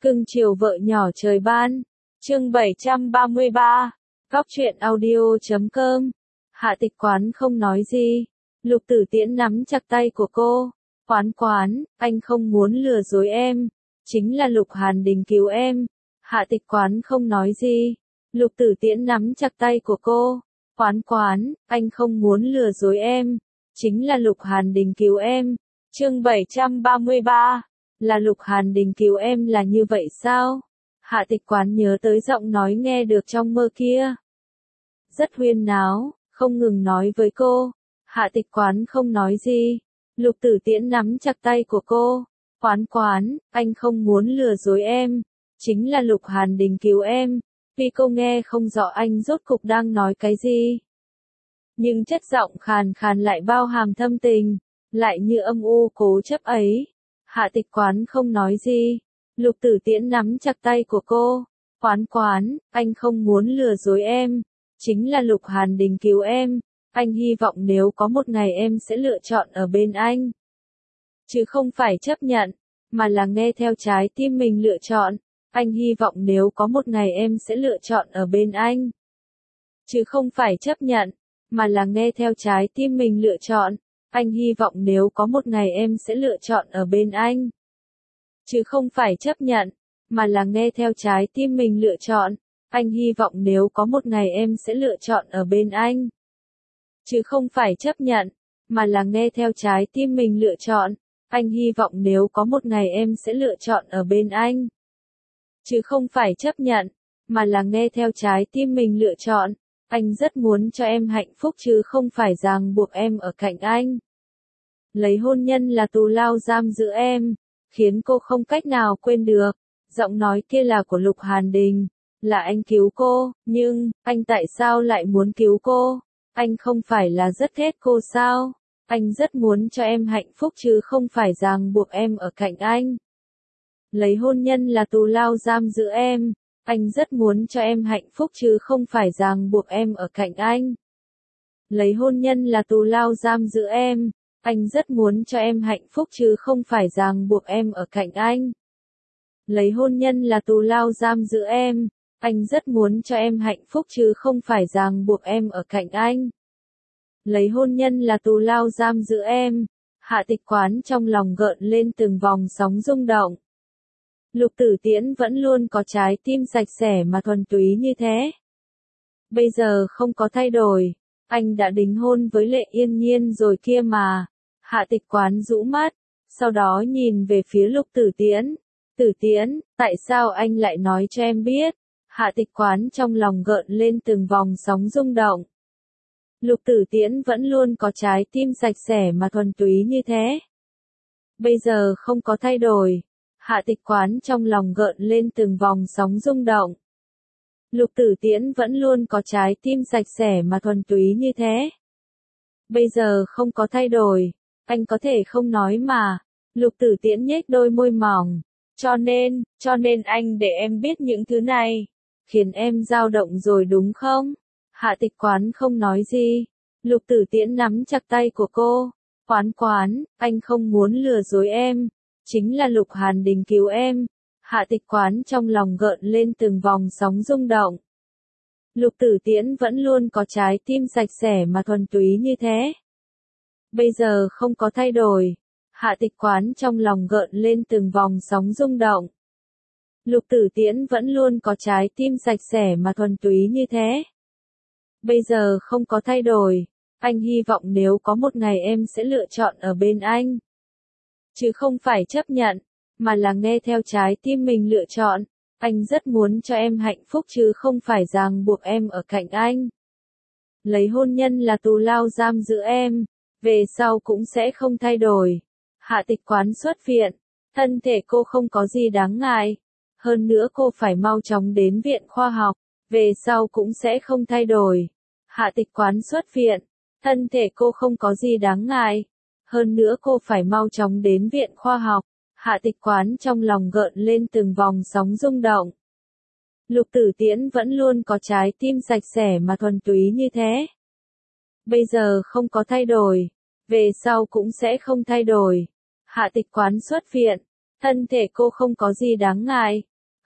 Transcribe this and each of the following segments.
Cưng chiều vợ nhỏ trời ban. Chương 733. Góc truyện audio.com. Hạ Tịch Quán không nói gì. Lục Tử Tiễn nắm chặt tay của cô. Quán, anh không muốn lừa dối em. Chính là Lục Hàn Đình cứu em. Hạ Tịch Quán không nói gì. Lục Tử Tiễn nắm chặt tay của cô. Quán, anh không muốn lừa dối em. Chính là Lục Hàn Đình cứu em. Chương 733. Là Lục Hàn Đình cứu em là như vậy sao? Hạ Tịch Quán nhớ tới giọng nói nghe được trong mơ kia. Rất huyên náo, không ngừng nói với cô. Hạ Tịch Quán không nói gì. Lục Tử Tiễn nắm chặt tay của cô. Quán, anh không muốn lừa dối em. Chính là Lục Hàn Đình cứu em. Tuy cô nghe không rõ anh rốt cục đang nói cái gì. Nhưng chất giọng khàn khàn lại bao hàm thâm tình. Lại như âm u cố chấp ấy. Hạ Tịch Quán không nói gì. Lục Tử Tiễn nắm chặt tay của cô. Quán, anh không muốn lừa dối em. Chính là Lục Hàn Đình cứu em. Anh hy vọng nếu có một ngày em sẽ lựa chọn ở bên anh. Chứ không phải chấp nhận, mà là nghe theo trái tim mình lựa chọn. Anh hy vọng nếu có một ngày em sẽ lựa chọn ở bên anh. Chứ không phải chấp nhận, mà là nghe theo trái tim mình lựa chọn. Anh hy vọng nếu có một ngày em sẽ lựa chọn ở bên anh. Chứ không phải chấp nhận, mà là nghe theo trái tim mình lựa chọn. Anh hy vọng nếu có một ngày em sẽ lựa chọn ở bên anh. Chứ không phải chấp nhận, mà là nghe theo trái tim mình lựa chọn. Anh hy vọng nếu có một ngày em sẽ lựa chọn ở bên anh. Chứ không phải chấp nhận, mà là nghe theo trái tim mình lựa chọn. Anh rất muốn cho em hạnh phúc chứ không phải ràng buộc em ở cạnh anh. Lấy hôn nhân là tù lao giam giữ em, khiến cô không cách nào quên được. Giọng nói kia là của Lục Hàn Đình, là anh cứu cô, nhưng, anh tại sao lại muốn cứu cô? Anh không phải là rất ghét cô sao? Anh rất muốn cho em hạnh phúc chứ không phải ràng buộc em ở cạnh anh. Lấy hôn nhân là tù lao giam giữ em, anh rất muốn cho em hạnh phúc chứ không phải ràng buộc em ở cạnh anh. Lấy hôn nhân là tù lao giam giữ em, anh rất muốn cho em hạnh phúc chứ không phải ràng buộc em ở cạnh anh. Lấy hôn nhân là tù lao giam giữ em, anh rất muốn cho em hạnh phúc chứ không phải ràng buộc em ở cạnh anh. Lấy hôn nhân là tù lao giam giữ em. Hạ Tịch Quán trong lòng gợn lên từng vòng sóng rung động. Lục Tử Tiễn vẫn luôn có trái tim sạch sẽ mà thuần túy như thế. Bây giờ không có thay đổi. Anh đã đính hôn với Lệ Yên Nhiên rồi kia mà. Hạ Tịch Quán rũ mắt, sau đó nhìn về phía Lục Tử Tiễn. Tử Tiễn, tại sao anh lại nói cho em biết? Hạ Tịch Quán trong lòng gợn lên từng vòng sóng rung động. Lục Tử Tiễn vẫn luôn có trái tim sạch sẽ mà thuần túy như thế. Bây giờ không có thay đổi. Hạ Tịch Quán trong lòng gợn lên từng vòng sóng rung động. Lục Tử Tiễn vẫn luôn có trái tim sạch sẽ mà thuần túy như thế. Bây giờ không có thay đổi. Anh có thể không nói mà. Lục Tử Tiễn nhếch đôi môi mỏng. Cho nên anh để em biết những thứ này. Khiến em dao động rồi đúng không? Hạ Tịch Quán không nói gì. Lục Tử Tiễn nắm chặt tay của cô. Quán, anh không muốn lừa dối em. Chính là Lục Hàn Đình cứu em. Hạ Tịch Quán trong lòng gợn lên từng vòng sóng rung động. Lục Tử Tiễn vẫn luôn có trái tim sạch sẽ mà thuần túy như thế. Bây giờ không có thay đổi. Hạ Tịch Quán trong lòng gợn lên từng vòng sóng rung động. Lục Tử Tiễn vẫn luôn có trái tim sạch sẽ mà thuần túy như thế. Bây giờ không có thay đổi. Anh hy vọng nếu có một ngày em sẽ lựa chọn ở bên anh. Chứ không phải chấp nhận, mà là nghe theo trái tim mình lựa chọn. Anh rất muốn cho em hạnh phúc chứ không phải ràng buộc em ở cạnh anh. Lấy hôn nhân là tù lao giam giữ em, về sau cũng sẽ không thay đổi. Hạ Tịch Quán xuất viện, thân thể cô không có gì đáng ngại. Hơn nữa cô phải mau chóng đến viện khoa học, về sau cũng sẽ không thay đổi. Hạ Tịch Quán xuất viện, thân thể cô không có gì đáng ngại. Hơn nữa cô phải mau chóng đến viện khoa học. Hạ Tịch Quán trong lòng gợn lên từng vòng sóng rung động. Lục Tử Tiễn vẫn luôn có trái tim sạch sẽ mà thuần túy như thế. Bây giờ không có thay đổi. Về sau cũng sẽ không thay đổi. Hạ Tịch Quán xuất viện. Thân thể cô không có gì đáng ngại.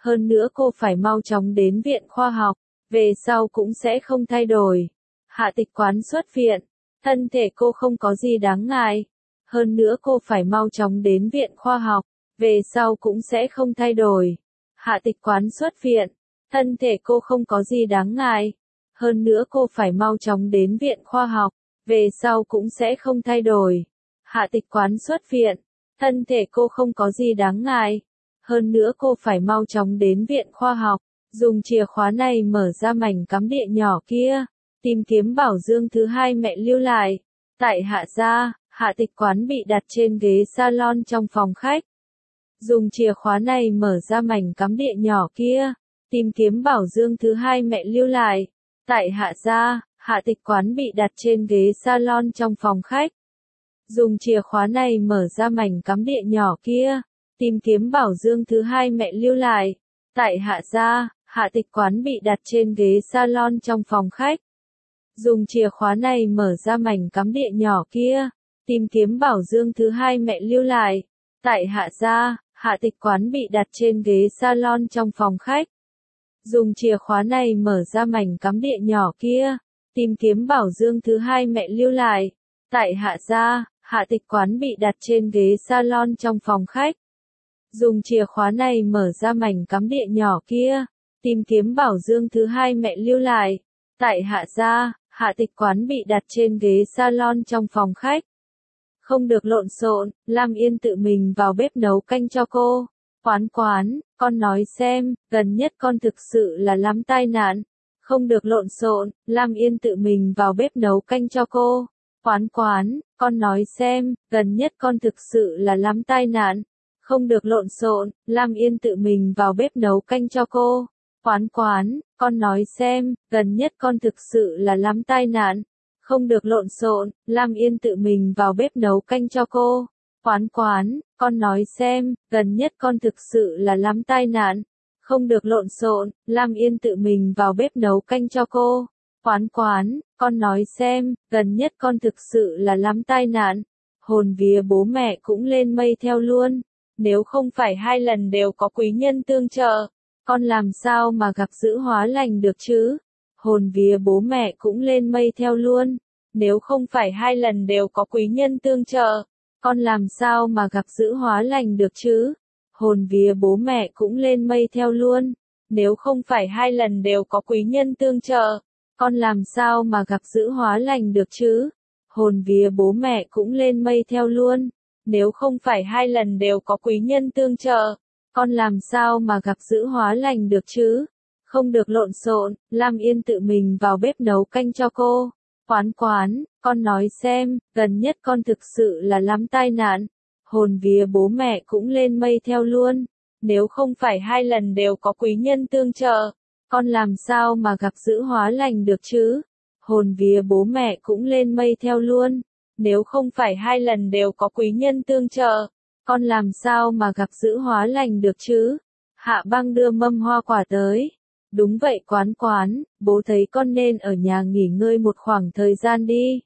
hơn nữa cô phải mau chóng đến viện khoa học, về sau cũng sẽ không thay đổi. Hạ Tịch Quán xuất viện, thân thể cô không có gì đáng ngại, hơn nữa cô phải mau chóng đến viện khoa học, về sau cũng sẽ không thay đổi. Hạ Tịch Quán xuất viện, thân thể cô không có gì đáng ngại, hơn nữa cô phải mau chóng đến viện khoa học, về sau cũng sẽ không thay đổi. Hạ Tịch Quán xuất viện, thân thể cô không có gì đáng ngại, hơn nữa cô phải mau chóng đến viện khoa học, dùng chìa khóa này mở ra mảnh cắm địa nhỏ kia, tìm kiếm bảo dương thứ hai mẹ lưu lại. Tại Hạ gia, Hạ Tịch Quán bị đặt trên ghế salon trong phòng khách. Dùng chìa khóa này mở ra mảnh cắm địa nhỏ kia, tìm kiếm bảo dương thứ hai mẹ lưu lại. Tại Hạ gia, Hạ Tịch Quán bị đặt trên ghế salon trong phòng khách. Dùng chìa khóa này mở ra mảnh cắm địa nhỏ kia, tìm kiếm bảo dương thứ hai mẹ lưu lại. Tại Hạ gia, Hạ Tịch Quán bị đặt trên ghế salon trong phòng khách. Dùng chìa khóa này mở ra mảnh cắm địa nhỏ kia, tìm kiếm bảo dương thứ hai mẹ lưu lại. Tại Hạ gia, Hạ Tịch Quán bị đặt trên ghế salon trong phòng khách. Dùng chìa khóa này mở ra mảnh cắm địa nhỏ kia, tìm kiếm bảo dương thứ hai mẹ lưu lại. Tại Hạ gia, Hạ Tịch Quán bị đặt trên ghế salon trong phòng khách. Dùng chìa khóa này mở ra mảnh cắm địa nhỏ kia, tìm kiếm bảo dương thứ hai mẹ lưu lại. Tại Hạ gia, Hạ Tịch Quán bị đặt trên ghế salon trong phòng khách. Không được lộn xộn, Lam Yên tự mình vào bếp nấu canh cho cô. Quán Quán, con nói xem, gần nhất con thực sự là lắm tai nạn. Không được lộn xộn, Lam Yên tự mình vào bếp nấu canh cho cô. Quán Quán, con nói xem, gần nhất con thực sự là lắm tai nạn. Không được lộn xộn, Lam Yên tự mình vào bếp nấu canh cho cô. Quán Quán, con nói xem, gần nhất con thực sự là lắm tai nạn. Không được lộn xộn, Lam Yên tự mình vào bếp nấu canh cho cô. Quán Quán, con nói xem, gần nhất con thực sự là lắm tai nạn. Không được lộn xộn, Lam Yên tự mình vào bếp nấu canh cho cô. Quán Quán, con nói xem, gần nhất con thực sự là lắm tai nạn. Hồn vía bố mẹ cũng lên mây theo luôn. Nếu không phải 2 lần đều có quý nhân tương trợ, con làm sao mà gặp dữ hóa lành được chứ? Hồn vía bố mẹ cũng lên mây theo luôn. Nếu không phải 2 lần đều có quý nhân tương trợ, con làm sao mà gặp dữ hóa lành được chứ? Hồn vía bố mẹ cũng lên mây theo luôn. Nếu không phải 2 lần đều có quý nhân tương trợ, con làm sao mà gặp dữ hóa lành được chứ? Hồn vía bố mẹ cũng lên mây theo luôn. Nếu không phải 2 lần đều có quý nhân tương trợ, con làm sao mà gặp dữ hóa lành được chứ? Không được lộn xộn, Lam Yên tự mình vào bếp nấu canh cho cô. Quán Quán, con nói xem, gần nhất con thực sự là lắm tai nạn. Hồn vía bố mẹ cũng lên mây theo luôn. Nếu không phải 2 lần đều có quý nhân tương trợ, con làm sao mà gặp dữ hóa lành được chứ? Hồn vía bố mẹ cũng lên mây theo luôn. Nếu không phải 2 lần đều có quý nhân tương trợ, con làm sao mà gặp dữ hóa lành được chứ? Hạ Băng đưa mâm hoa quả tới. Đúng vậy Quán Quán, bố thấy con nên ở nhà nghỉ ngơi một khoảng thời gian đi.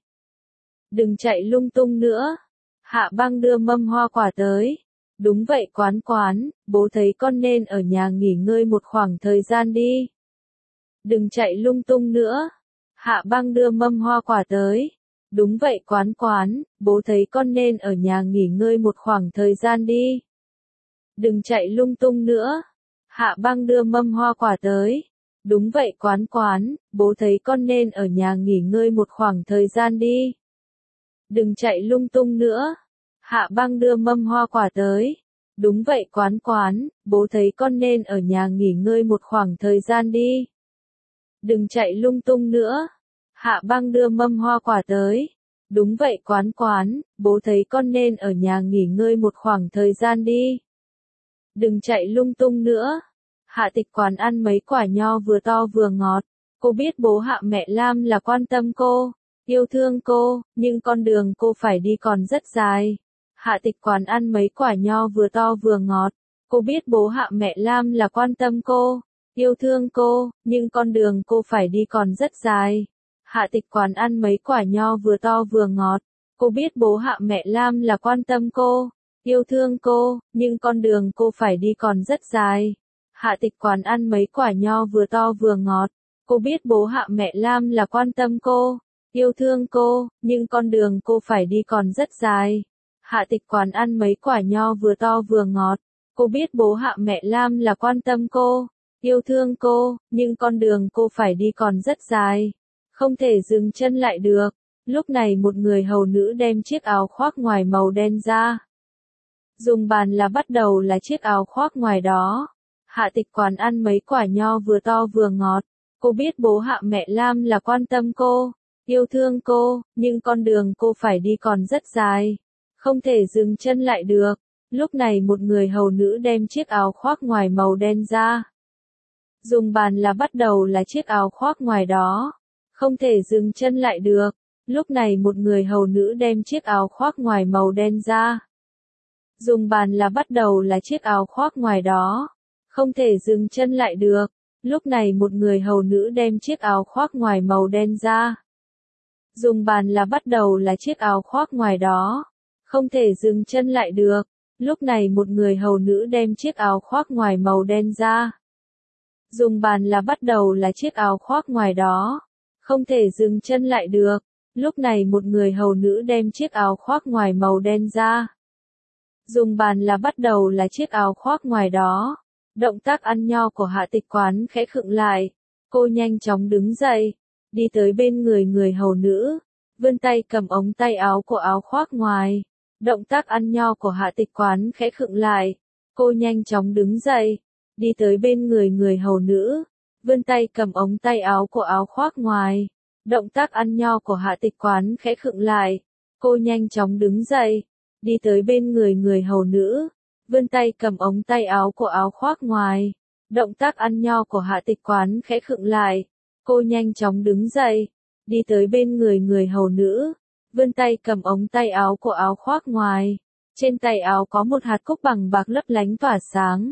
Đừng chạy lung tung nữa. Hạ Băng đưa mâm hoa quả tới. Đúng vậy Quán Quán, bố thấy con nên ở nhà nghỉ ngơi một khoảng thời gian đi. Đừng chạy lung tung nữa. Hạ Băng đưa mâm hoa quả tới. Đúng vậy Quán Quán, bố thấy con nên ở nhà nghỉ ngơi một khoảng thời gian đi. Đừng chạy lung tung nữa. Hạ Băng đưa mâm hoa quả tới. Đúng vậy Quán Quán, bố thấy con nên ở nhà nghỉ ngơi một khoảng thời gian đi. Đừng chạy lung tung nữa. Hạ Băng đưa mâm hoa quả tới. Đúng vậy Quán Quán, bố thấy con nên ở nhà nghỉ ngơi một khoảng thời gian đi. Đừng chạy lung tung nữa. Hạ Băng đưa mâm hoa quả tới. Đúng vậy Quán Quán, bố thấy con nên ở nhà nghỉ ngơi một khoảng thời gian đi. Đừng chạy lung tung nữa. Hạ Tịch Quán ăn mấy quả nho vừa to vừa ngọt. Cô biết bố Hạ mẹ Lam là quan tâm cô, yêu thương cô, nhưng con đường cô phải đi còn rất dài. Hạ Tịch Quán ăn mấy quả nho vừa to vừa ngọt. Cô biết bố Hạ mẹ Lam là quan tâm cô, yêu thương cô, nhưng con đường cô phải đi còn rất dài. Hạ Tịch Quán ăn mấy quả nho vừa to vừa ngọt. Cô biết bố Hạ mẹ Lam là quan tâm cô, yêu thương cô, nhưng con đường cô phải đi còn rất dài. Hạ Tịch Quán ăn mấy quả nho vừa to vừa ngọt. Cô biết bố Hạ mẹ Lam là quan tâm cô, yêu thương cô, nhưng con đường cô phải đi còn rất dài. Hạ Tịch Quán ăn mấy quả nho vừa to vừa ngọt. Cô biết bố Hạ mẹ Lam là quan tâm cô, yêu thương cô, nhưng con đường cô phải đi còn rất dài. Không thể dừng chân lại được. Lúc này một người hầu nữ đem chiếc áo khoác ngoài màu đen ra. Dùng bàn là bắt đầu là chiếc áo khoác ngoài đó. Hạ Tịch Quán ăn mấy quả nho vừa to vừa ngọt. Cô biết bố Hạ mẹ Lam là quan tâm cô, yêu thương cô, nhưng con đường cô phải đi còn rất dài. Không thể dừng chân lại được. Lúc này một người hầu nữ đem chiếc áo khoác ngoài màu đen ra. Dùng bàn là bắt đầu là chiếc áo khoác ngoài đó. Không thể dừng chân lại được. Lúc này một người hầu nữ đem chiếc áo khoác ngoài màu đen ra. Dùng bàn là bắt đầu là chiếc áo khoác ngoài đó. Không thể dừng chân lại được. Lúc này một người hầu nữ đem chiếc áo khoác ngoài màu đen ra. Dùng bàn là bắt đầu là chiếc áo khoác ngoài đó. Không thể dừng chân lại được. Lúc này một người hầu nữ đem chiếc áo khoác ngoài màu đen ra. Dùng bàn là bắt đầu là chiếc áo khoác ngoài đó. Không thể dừng chân lại được. Lúc này một người hầu nữ đem chiếc áo khoác ngoài màu đen ra. Dùng bàn là bắt đầu là chiếc áo khoác ngoài đó. Động tác ăn nho của Hạ Tịch Quán khẽ khựng lại. Cô nhanh chóng đứng dậy, đi tới bên người hầu nữ, vươn tay cầm ống tay áo của áo khoác ngoài. Động tác ăn nho của Hạ Tịch Quán khẽ khựng lại. Cô nhanh chóng đứng dậy, đi tới bên người hầu nữ, vươn tay cầm ống tay áo của áo khoác ngoài. Động tác ăn nho của Hạ Tịch Quán khẽ khựng lại. Cô nhanh chóng đứng dậy, đi tới bên người hầu nữ, vươn tay cầm ống tay áo của áo khoác ngoài. Động tác ăn nho của Hạ Tịch Quán khẽ khựng lại. Cô nhanh chóng đứng dậy, đi tới bên người hầu nữ, vươn tay cầm ống tay áo của áo khoác ngoài. Trên tay áo có một hạt cúc bằng bạc lấp lánh tỏa sáng.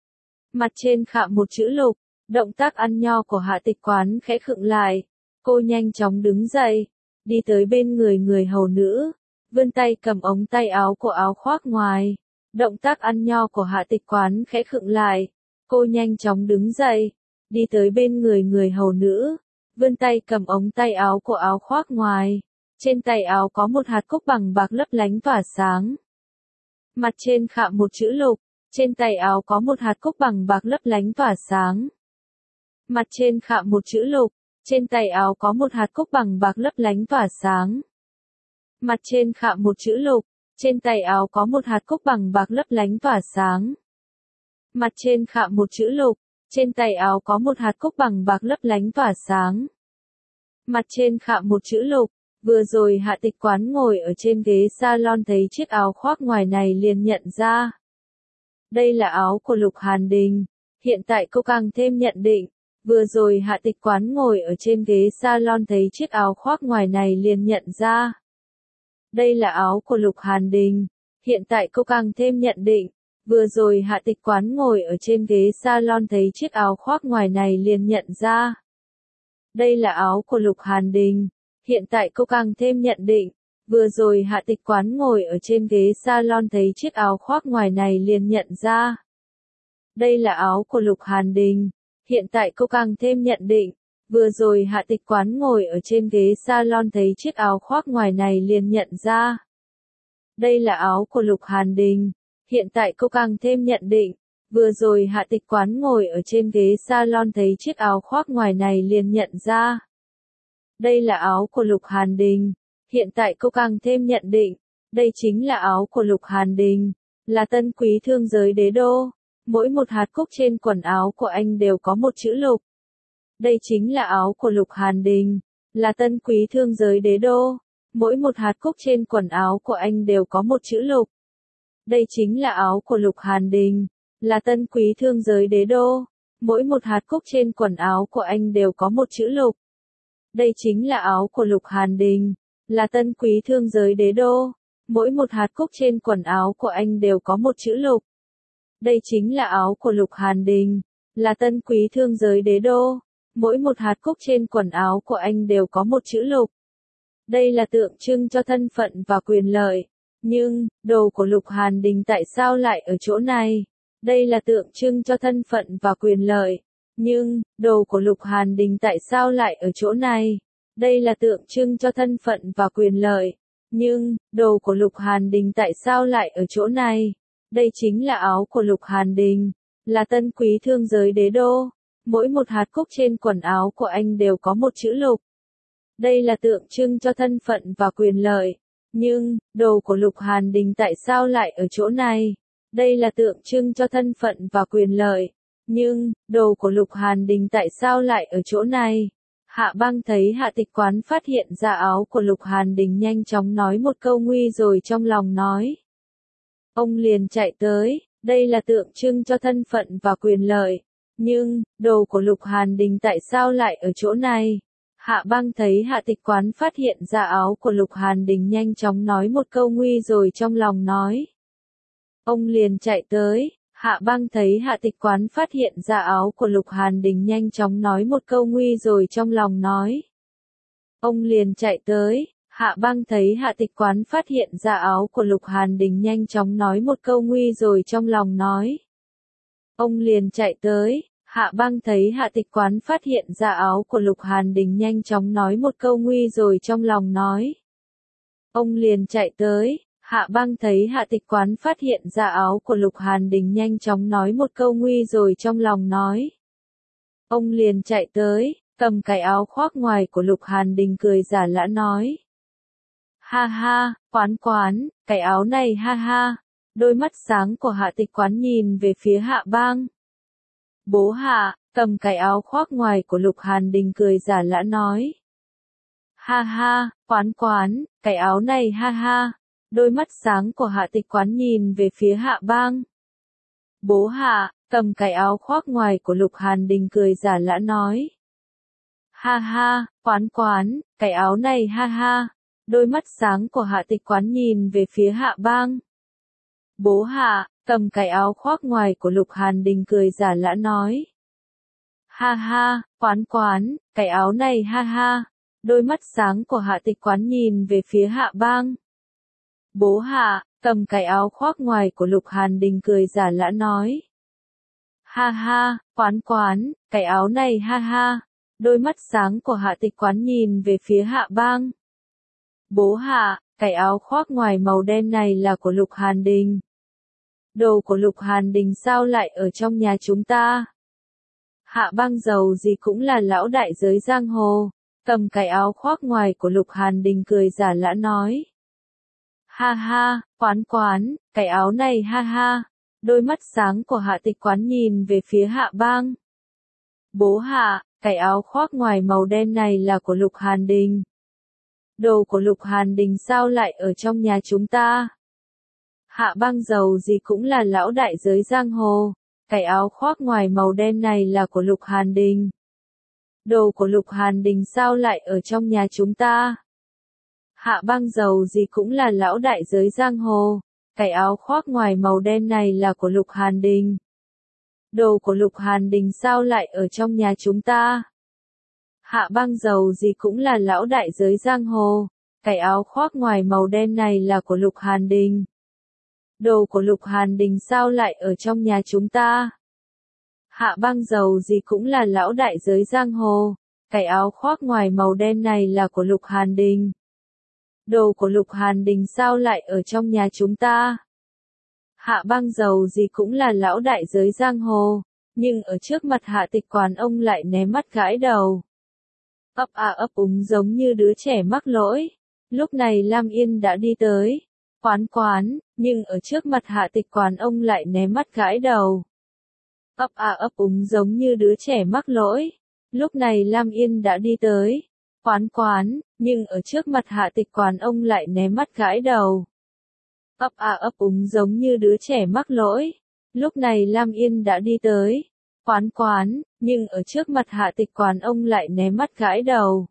Mặt trên khạm một chữ lục. Động tác ăn nho của Hạ Tịch Quán khẽ khựng lại. Cô nhanh chóng đứng dậy, đi tới bên người hầu nữ, vươn tay cầm ống tay áo của áo khoác ngoài. Động tác ăn nho của Hạ Tịch Quán khẽ khựng lại. Cô nhanh chóng đứng dậy, đi tới bên người hầu nữ, vươn tay cầm ống tay áo của áo khoác ngoài. Trên tay áo có một hạt cúc bằng bạc lấp lánh tỏa sáng. Mặt trên khạm một chữ lục. Trên tay áo có một hạt cúc bằng bạc lấp lánh tỏa sáng. Mặt trên khạm một chữ lục. Trên tay áo có một hạt cúc bằng bạc lấp lánh tỏa sáng. Mặt trên khạm một chữ lục. Trên tay áo có một hạt cúc bằng bạc lấp lánh tỏa sáng. Mặt trên khạm một chữ lục. Trên tay áo có một hạt cúc bằng bạc lấp lánh tỏa sáng. Mặt trên khạm một chữ lục. Vừa rồi Hạ Tịch Quán ngồi ở trên ghế salon thấy chiếc áo khoác ngoài này liền nhận ra. Đây là áo của Lục Hàn Đình. Hiện tại cô càng thêm nhận định. Vừa rồi Hạ Tịch Quán ngồi ở trên ghế salon thấy chiếc áo khoác ngoài này liền nhận ra. Đây là áo của Lục Hàn Đình. Hiện tại cô càng thêm nhận định. Vừa rồi Hạ Tịch Quán ngồi ở trên ghế salon thấy chiếc áo khoác ngoài này liền nhận ra. Đây là áo của Lục Hàn Đình. Hiện tại cô càng thêm nhận định. Vừa rồi Hạ Tịch Quán ngồi ở trên ghế salon thấy chiếc áo khoác ngoài này liền nhận ra. Đây là áo của Lục Hàn Đình. Hiện tại cô càng thêm nhận định. Vừa rồi Hạ Tịch Quán ngồi ở trên ghế salon thấy chiếc áo khoác ngoài này liền nhận ra. Đây là áo của Lục Hàn Đình. Hiện tại cô càng thêm nhận định. Vừa rồi Hạ Tịch Quán ngồi ở trên ghế salon thấy chiếc áo khoác ngoài này liền nhận ra. Đây là áo của Lục Hàn Đình. Hiện tại cô càng thêm nhận định. Đây chính là áo của Lục Hàn Đình. Là tân quý thương giới đế đô. Mỗi một hạt cúc trên quần áo của anh đều có một chữ lục. Đây chính là áo của Lục Hàn Đình. Là tân quý thương giới đế đô. Mỗi một hạt cúc trên quần áo của anh đều có một chữ lục. Đây chính là áo của Lục Hàn Đình. Là tân quý thương giới đế đô. Mỗi một hạt cúc trên quần áo của anh đều có một chữ lục. Đây chính là áo của Lục Hàn Đình. Là tân quý thương giới đế đô. Mỗi một hạt cúc trên quần áo của anh đều có một chữ lục. Đây chính là áo của Lục Hàn Đình. Là tân quý thương giới đế đô. Mỗi một hạt cúc trên quần áo của anh đều có một chữ lục. Đây là tượng trưng cho thân phận và quyền lợi. Nhưng, đồ của Lục Hàn Đình tại sao lại ở chỗ này? Đây là tượng trưng cho thân phận và quyền lợi. Nhưng, đồ của Lục Hàn Đình tại sao lại ở chỗ này? Đây là tượng trưng cho thân phận và quyền lợi. Nhưng, đồ của Lục Hàn Đình tại sao lại ở chỗ này? Đây chính là áo của Lục Hàn Đình, là tân quý thương giới đế đô. Mỗi một hạt cúc trên quần áo của anh đều có một chữ Lục. Đây là tượng trưng cho thân phận và quyền lợi. Nhưng, đồ của Lục Hàn Đình tại sao lại ở chỗ này? Đây là tượng trưng cho thân phận và quyền lợi. Nhưng, đồ của Lục Hàn Đình tại sao lại ở chỗ này? Hạ Băng thấy Hạ Tịch Quán phát hiện ra áo của Lục Hàn Đình nhanh chóng nói một câu nguy rồi trong lòng nói. Ông liền chạy tới, đây là tượng trưng cho thân phận và quyền lợi. Nhưng, đồ của Lục Hàn Đình tại sao lại ở chỗ này? Hạ Băng thấy Hạ Tịch Quán phát hiện ra áo của Lục Hàn Đình nhanh chóng nói một câu nguy rồi trong lòng nói. Ông liền chạy tới, Hạ Băng thấy Hạ Tịch Quán phát hiện ra áo của Lục Hàn Đình nhanh chóng nói một câu nguy rồi trong lòng nói. Ông liền chạy tới, Hạ Băng thấy Hạ Tịch Quán phát hiện ra áo của Lục Hàn Đình nhanh chóng nói một câu nguy rồi trong lòng nói. Ông liền chạy tới, Hạ Băng thấy Hạ Tịch Quán phát hiện ra áo của Lục Hàn Đình nhanh chóng nói một câu nguy rồi trong lòng nói. Ông liền chạy tới, Hạ Băng thấy Hạ Tịch Quán phát hiện ra áo của Lục Hàn Đình nhanh chóng nói một câu nguy rồi trong lòng nói. Ông liền chạy tới, cầm cái áo khoác ngoài của Lục Hàn Đình cười giả lả nói. Ha ha, Quán, cái áo này ha ha. Đôi mắt sáng của Hạ Tịch Quán nhìn về phía Hạ Băng. Bố Hạ, cầm cái áo khoác ngoài của Lục Hàn Đình cười giả lả nói. Ha ha, Quán, cái áo này ha ha. Đôi mắt sáng của Hạ Tịch Quán nhìn về phía Hạ Băng. Bố Hạ, cầm cái áo khoác ngoài của Lục Hàn Đình cười giả lả nói. Ha ha, Quán, cái áo này ha ha. Đôi mắt sáng của Hạ Tịch Quán nhìn về phía Hạ Băng. Bố Hạ, cầm cái áo khoác ngoài của Lục Hàn Đình cười giả lả nói. Ha ha, Quán, cái áo này ha ha. Đôi mắt sáng của Hạ Tịch Quán nhìn về phía Hạ Băng. Bố Hạ, cầm cái áo khoác ngoài của Lục Hàn Đình cười giả lả nói. Ha ha, Quán, cái áo này ha ha. Đôi mắt sáng của Hạ Tịch Quán nhìn về phía Hạ Băng. Bố Hạ, cái áo khoác ngoài màu đen này là của Lục Hàn Đình. Đồ của Lục Hàn Đình sao lại ở trong nhà chúng ta? Hạ Băng giàu gì cũng là lão đại giới giang hồ, cầm cái áo khoác ngoài của Lục Hàn Đình cười giả lả nói. Ha ha, Quán, cái áo này ha ha. Đôi mắt sáng của Hạ Tịch Quán nhìn về phía Hạ Băng. Bố Hạ, cái áo khoác ngoài màu đen này là của Lục Hàn Đình. Đồ của Lục Hàn Đình sao lại ở trong nhà chúng ta? Hạ Băng giàu gì cũng là lão đại giới giang hồ, cái áo khoác ngoài màu đen này là của Lục Hàn Đình. Đồ của Lục Hàn Đình sao lại ở trong nhà chúng ta? Hạ Băng giàu gì cũng là lão đại giới giang hồ, cái áo khoác ngoài màu đen này là của Lục Hàn Đình. Đồ của Lục Hàn Đình sao lại ở trong nhà chúng ta? Hạ Băng giàu gì cũng là lão đại giới giang hồ, cái áo khoác ngoài màu đen này là của Lục Hàn Đình. Đồ của Lục Hàn Đình sao lại ở trong nhà chúng ta? Hạ Băng giàu gì cũng là lão đại giới giang hồ, cái áo khoác ngoài màu đen này là của Lục Hàn Đình. Đồ của Lục Hàn Đình sao lại ở trong nhà chúng ta? Hạ Băng giàu gì cũng là lão đại giới giang hồ, nhưng ở trước mặt Hạ Tịch Quán ông lại ném mắt gãi đầu. Ấp úng giống như đứa trẻ mắc lỗi. Lúc này Lam Yên đã đi tới. Quán, nhưng ở trước mặt Hạ Tịch Quán ông lại ném mắt gãi đầu. Ấp úng giống như đứa trẻ mắc lỗi. Lúc này Lam Yên đã đi tới. Quán, nhưng ở trước mặt Hạ Tịch Quán ông lại ném mắt gãi đầu. Ấp úng giống như đứa trẻ mắc lỗi. Lúc này Lam Yên đã đi tới. Quán, nhưng ở trước mặt Hạ Tịch Quán ông lại ném mắt gãi đầu.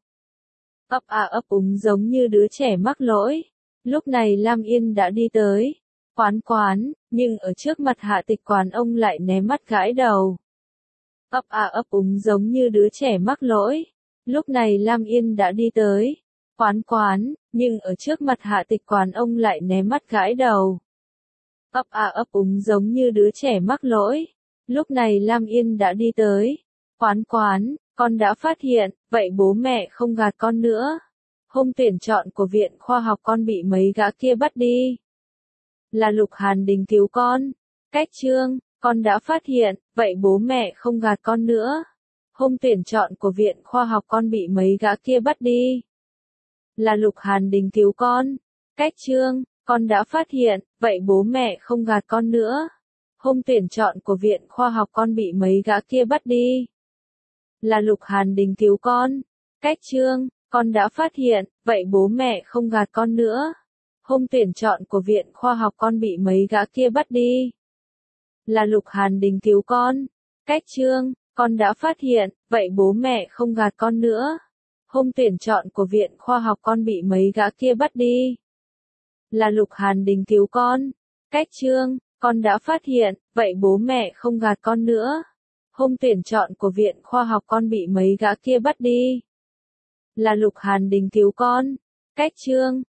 Ấp úng giống như đứa trẻ mắc lỗi. Lúc này Lam Yên đã đi tới. Quán, nhưng ở trước mặt Hạ Tịch Quán ông lại ném mắt gãi đầu. Ấp úng giống như đứa trẻ mắc lỗi. Lúc này Lam Yên đã đi tới. Quán, nhưng ở trước mặt Hạ Tịch Quán ông lại ném mắt gãi đầu. ấp úng giống như đứa trẻ mắc lỗi. Lúc này Lam Yên đã đi tới. Quán, con đã phát hiện, vậy bố mẹ không gạt con nữa. Hôm tuyển chọn của viện khoa học con bị mấy gã kia bắt đi. Là Lục Hàn Đình cứu con. Cách Trương, con đã phát hiện, vậy bố mẹ không gạt con nữa. Hôm tuyển chọn của viện khoa học con bị mấy gã kia bắt đi. Là Lục Hàn Đình cứu con. Cách Trương, con đã phát hiện, vậy bố mẹ không gạt con nữa. Hôm tuyển chọn của viện khoa học con bị mấy gã kia bắt đi. Là Lục Hàn Đình cứu con. Cách Trương, con đã phát hiện, vậy bố mẹ không gạt con nữa. Hôm tuyển chọn của viện khoa học con bị mấy gã kia bắt đi. Là Lục Hàn Đình cứu con. Cách Trương, con đã phát hiện, vậy bố mẹ không gạt con nữa. Hôm tuyển chọn của viện khoa học con bị mấy gã kia bắt đi. Là Lục Hàn Đình cứu con. Cách Trương, con đã phát hiện, vậy bố mẹ không gạt con nữa. Hôm tuyển chọn của viện khoa học con bị mấy gã kia bắt đi. Là Lục Hàn Đình cứu con. Cách Trương,